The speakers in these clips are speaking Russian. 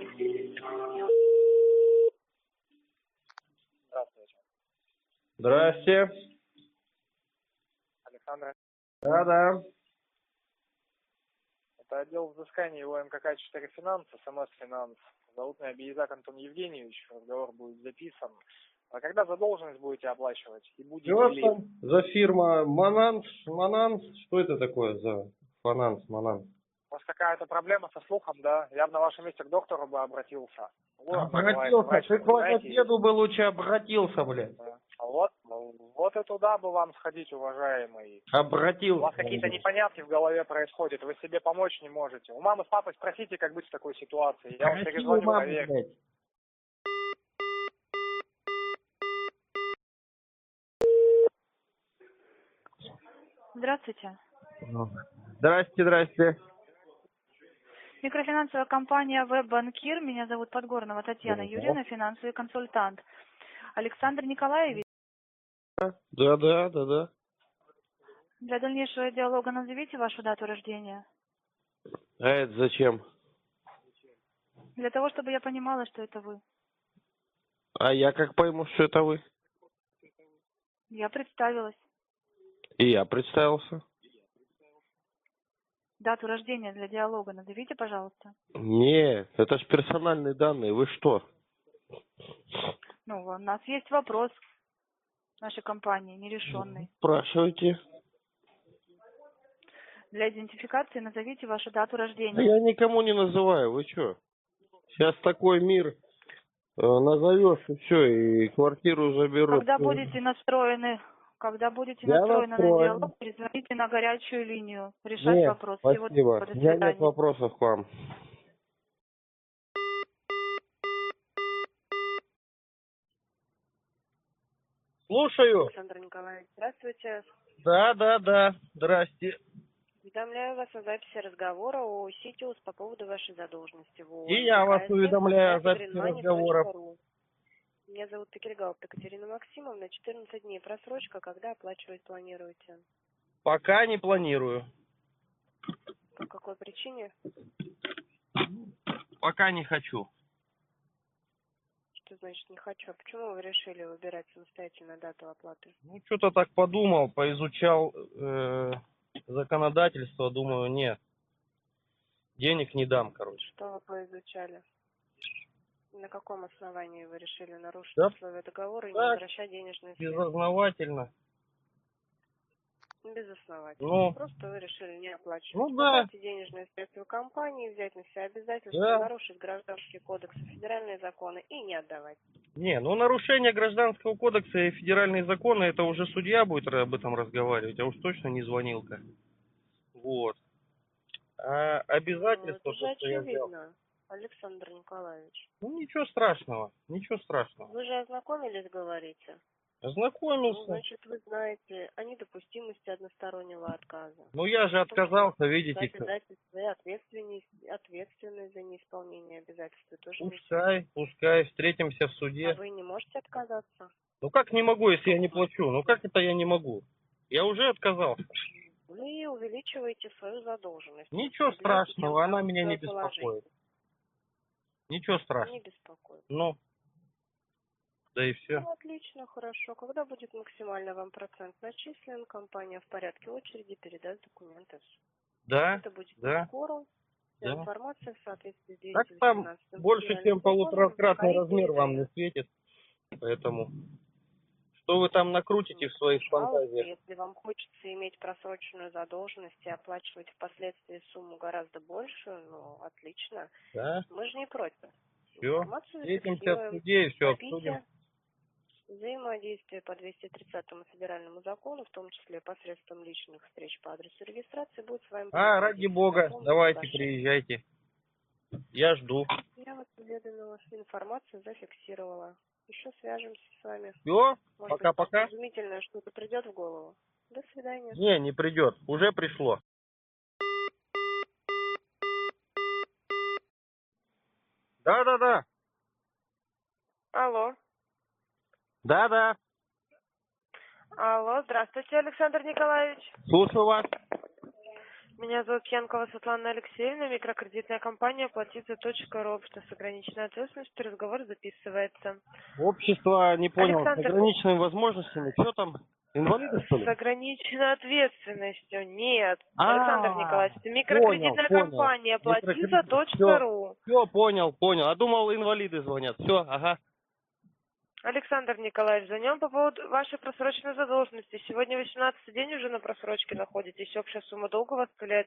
Здравствуйте. Здрасте. Александр, Да-да. это отдел взыскания УМКК 4 финанс, СМС финанс. Зовут меня Биезак Антон Евгеньевич, разговор будет записан. А когда задолженность будете оплачивать? И будете Что ли? там за фирма? Мананс? Что это такое за Мананс? У вас какая-то проблема со слухом, да? Я бы на вашем месте к доктору бы обратился. Обратился. Ты к логопеду бы лучше обратился, блядь. Да. Вот и туда бы вам сходить, уважаемый. У Обратился. вас какие-то непонятки в голове происходят, вы себе помочь не можете. У мамы с папой спросите, как быть в такой ситуации. Я вам Спроси у перезвоню, мамы, проверю. блядь. Здравствуйте. Здрасте. Микрофинансовая компания «Веб-банкир». Меня зовут Подгорнова Татьяна Юрьевна, финансовый консультант. Александр Николаевич, Да. для дальнейшего диалога назовите вашу дату рождения. А это зачем? Для того, чтобы я понимала, что это вы. А я как пойму, что это вы? Я представилась. И я представился. Дату рождения для диалога назовите, пожалуйста. Не, это ж персональные данные. Вы что? Ну, у нас есть вопрос нашей компании, нерешенный. Спрашивайте. Для идентификации назовите вашу дату Да рождения. я никому не называю, вы что? Сейчас такой мир, назовешь и все, и квартиру заберут. Когда будете настроены Я на настроен. диалог, перезвоните на горячую линию. Решать Нет, вопрос. Всего спасибо. доброго, У до меня нет свидания. вопросов к вам. Слушаю. Александр Николаевич, здравствуйте. Да. Здрасте. Уведомляю вас о записи разговора о СИТИУС по поводу вашей задолженности. И я вас уведомляю о записи разговора. Меня зовут Пекельгаупт Екатерина Максимовна. 14 дней просрочка. Когда оплачивать планируете? Пока не планирую. По какой причине? Пока не хочу. Что значит не хочу? А почему вы решили выбирать самостоятельно дату оплаты? Ну, что-то так подумал, поизучал законодательство, думаю, нет. Денег не дам, короче. Что вы поизучали? На каком основании вы решили нарушить Да? условия договора и не Так, возвращать денежные средства? безосновательно. Безосновательно. Ну, Просто вы решили не оплачивать. ну да. Потратить денежные средства компании, взять на себя обязательства, Да. нарушить гражданский кодекс и федеральные законы и не отдавать. Не, ну нарушение гражданского кодекса и федеральные законы, это уже судья будет об этом разговаривать, а уж точно не звонилка. Вот. А Ну, обязательства, это же то, что я взял. очевидно, Александр Николаевич. Ну ничего страшного. Вы же ознакомились, говорите? Ну, Ознакомился. значит, вы знаете о недопустимости одностороннего отказа. Ну я же отказался, видите. Обязательства и ответственность за неисполнение обязательств вы тоже Пускай, встретимся в несете. суде. А вы не можете отказаться? Ну как не могу, если я не плачу? Ну как это я не могу? Я уже отказался. Вы увеличиваете свою задолженность. Ничего страшного, она меня не беспокоит. Ничего страшного. Не беспокоит. Ну, да и все. Ну, отлично, хорошо. Когда будет максимально вам процент начислен, компания в порядке очереди передаст документы в суд. Да, Это будет да. скоро. Вся Да. информация в соответствии с Так там 218 больше, чем полуторакратный размер вам не светит. Поэтому, что вы там накрутите в своих фантазиях? Если вам хочется иметь просроченную задолженность и оплачивать впоследствии сумму гораздо большую, ну, отлично. Да, Мы же не против. все. Информацию Встретимся в зафиксируем. суде и все Копите. обсудим. Взаимодействие по 230 федеральному закону, в том числе посредством личных встреч по адресу регистрации, будет с вами. Ради бога, давайте приезжайте. Я жду. Я вас уведомила, информацию зафиксировала. Еще свяжемся с вами. Все, Может пока-пока. быть, изумительное что-то придет в голову. До свидания. Не придет, уже пришло. Да. Алло. Да. Алло, здравствуйте, Александр Николаевич. Слушаю вас. Меня зовут Янкова Светлана Алексеевна, микрокредитная компания «Платиться.ру». С ограниченной ответственностью разговор записывается. Общество, не понял, с Александр, ограниченными возможностями. Что там, инвалиды, что с ли? ограниченной ответственностью. Нет. А, Александр Николаевич, это микрокредитная понял. компания Микрокредит. «Платиться.ру». Все, понял. А думал, инвалиды звонят. Все, ага. Александр Николаевич, звоним по поводу вашей просроченной задолженности. Сегодня 18-й день уже на просрочке находитесь. Общая сумма долга у вас составляет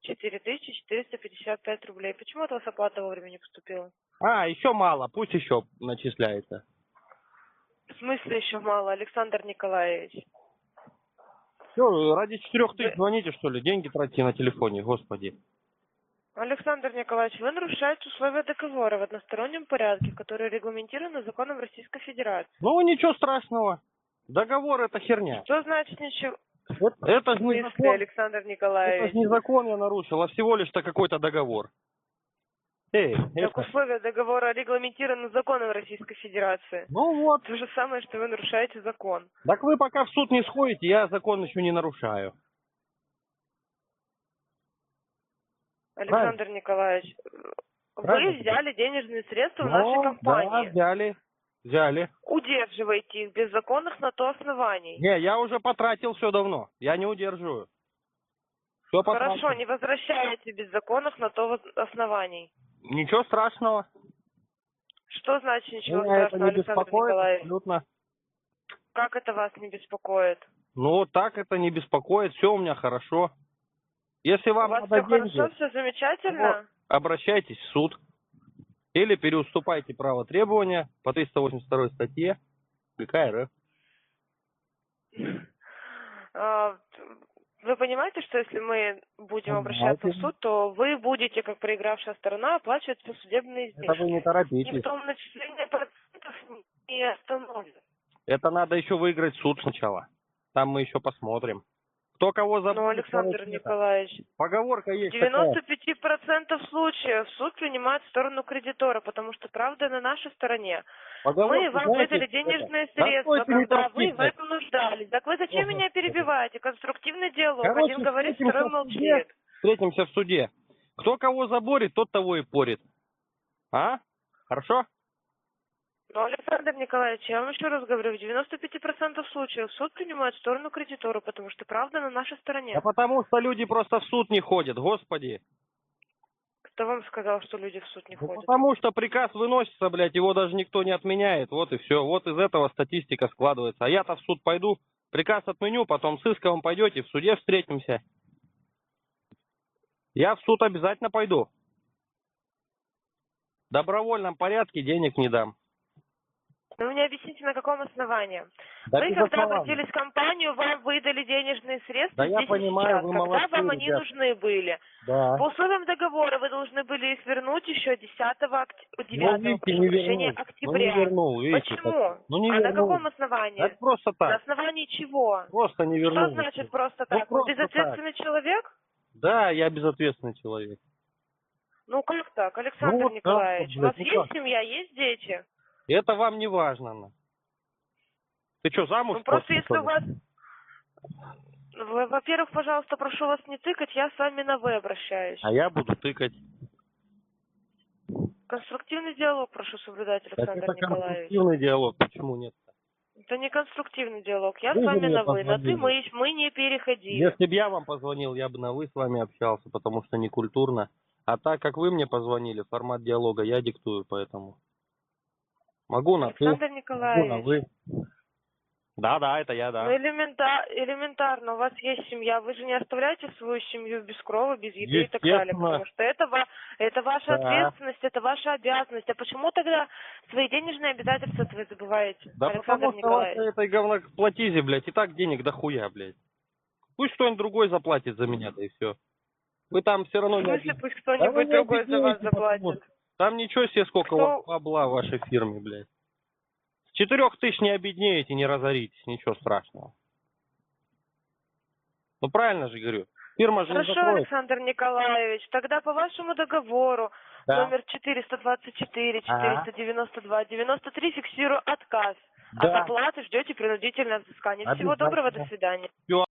4455 рублей. Почему от вас оплата вовремя не поступила? А, еще мало, пусть еще начисляется. В смысле еще мало, Александр Николаевич? Все, ради 4000 звоните, что ли? Деньги тратите на телефоне, господи. Александр Николаевич, вы нарушаете условия договора в одностороннем порядке, которые регламентированы законом Российской Федерации. Ну, ничего страшного. Договор это херня. Что значит ничего? Это В же не смысле, закон. Александр Это Николаевич? же не закон я нарушил, а всего лишь-то какой-то договор. Эй, Так это... условия договора регламентированы законом Российской Федерации. Ну вот. То же самое, что вы нарушаете закон. Так вы пока в суд не сходите, я закон еще не нарушаю. Александр Николаевич, Правильно. вы взяли денежные средства в Ну, нашей компании. Да, взяли. Удерживаете их без законных на то оснований. Не, я уже потратил все давно. Я не удерживаю. Все потратил. Хорошо, не возвращаете без законных на то оснований. Ничего страшного. Что значит ничего Меня это страшного, не Александр беспокоит Николаевич? абсолютно. Как это вас не беспокоит? Ну, так это не беспокоит. Все у меня хорошо. Если У вам вас надо все деньги, хорошо, все замечательно? обращайтесь в суд. Или переуступайте право требования по 382 статье ГК РФ. А, Вы понимаете, что если мы будем обращаться в суд, то вы будете, как проигравшая сторона, оплачивать все судебные Это вы издержки. не И торопитесь. потом начисление процентов не остановит. Это надо еще выиграть суд сначала. Там мы еще посмотрим. Кто кого забудет. Но, Александр Николаевич, Поговорка в есть такая. 95% случаев суд принимает сторону кредитора, потому что правда на нашей стороне. Поговорка, Мы вам знаете, выдали денежные это... Да средства, стойте, не когда вы в торопитесь. этом нуждались. Так вы зачем меня перебиваете? Конструктивный диалог. Короче, Один говорит, встретимся второй в суде. молчит. Встретимся в суде. Кто кого заборит, тот того и порит. А? Хорошо? Но, Александр Николаевич, я вам еще раз говорю, в 95% случаев суд принимает сторону кредитора, потому что правда на нашей стороне. Да потому что люди просто в суд не ходят, господи. Кто вам сказал, что люди в суд не Ну, ходят? потому что приказ выносится, блядь, его даже никто не отменяет. Вот и все. Вот из этого статистика складывается. А я-то в суд пойду, приказ отменю, потом с иском пойдете, в суде встретимся. Я в суд обязательно пойду. В добровольном порядке денег не дам. Ну, вы мне объясните, на каком основании? Да Вы, без когда оснований. обратились в компанию, вам выдали денежные средства Да я здесь и понимаю, сейчас. вы Когда молодцы, вам они ребят. нужны были? Да. По условиям договора вы должны были их вернуть еще 9 Ну, видите, не решения вернул. октября. Ну, не вернул, видите. Почему? Так. Ну, не А вернул. на каком основании? Так просто На так. основании чего? Просто не вернул. Что значит просто Ну, так? Вы просто безответственный человек? Да, я безответственный человек. Ну как так, Александр Ну, вот Николаевич? так вот, У вас блядь, есть ну как? семья, есть дети? Это вам не важно. На. Ты что, замуж? Ну просто пошла, если что у ли? вас... Во-первых, пожалуйста, прошу вас не тыкать, я с вами на «вы» обращаюсь. А я буду тыкать. Конструктивный диалог прошу соблюдать, Так Александр это Николаевич. конструктивный диалог. Почему нет? Это не конструктивный диалог. Я Вы с же вами мне на «вы». На «ты» позвонили. мы не переходили. Если бы я вам позвонил, я бы на «вы» с вами общался, потому что некультурно. А так как вы мне позвонили, формат диалога я диктую, поэтому... Могу на «ты», Александр могу на Николаевич, «вы». Да, это я, ну да. элементарно, у вас есть семья. Вы же не оставляете свою семью без крова, без еды и так далее. Естественно. Потому что это ваша Да. ответственность, это ваша обязанность. А почему тогда свои денежные обязательства вы забываете, Да Александр потому что Николаевич? вашей этой говноплатизе, блядь, и так денег дохуя, блядь. Пусть кто-нибудь другой заплатит за меня, да и все. Вы там все равно В не смысле, объясните. пусть кто-нибудь другой за вас заплатит? Там ничего себе, сколько Кто? у вас бабла в вашей фирме, блядь. С 4000 не обеднеете, не разоритесь, ничего страшного. Ну правильно же говорю. Фирма же не Хорошо, закроет. Александр Николаевич, тогда по вашему договору Да. номер 424, Ага. 492, 93 фиксирую отказ. Да. От оплаты ждете принудительное взыскание. Всего Обязательно. доброго, до свидания. Всё.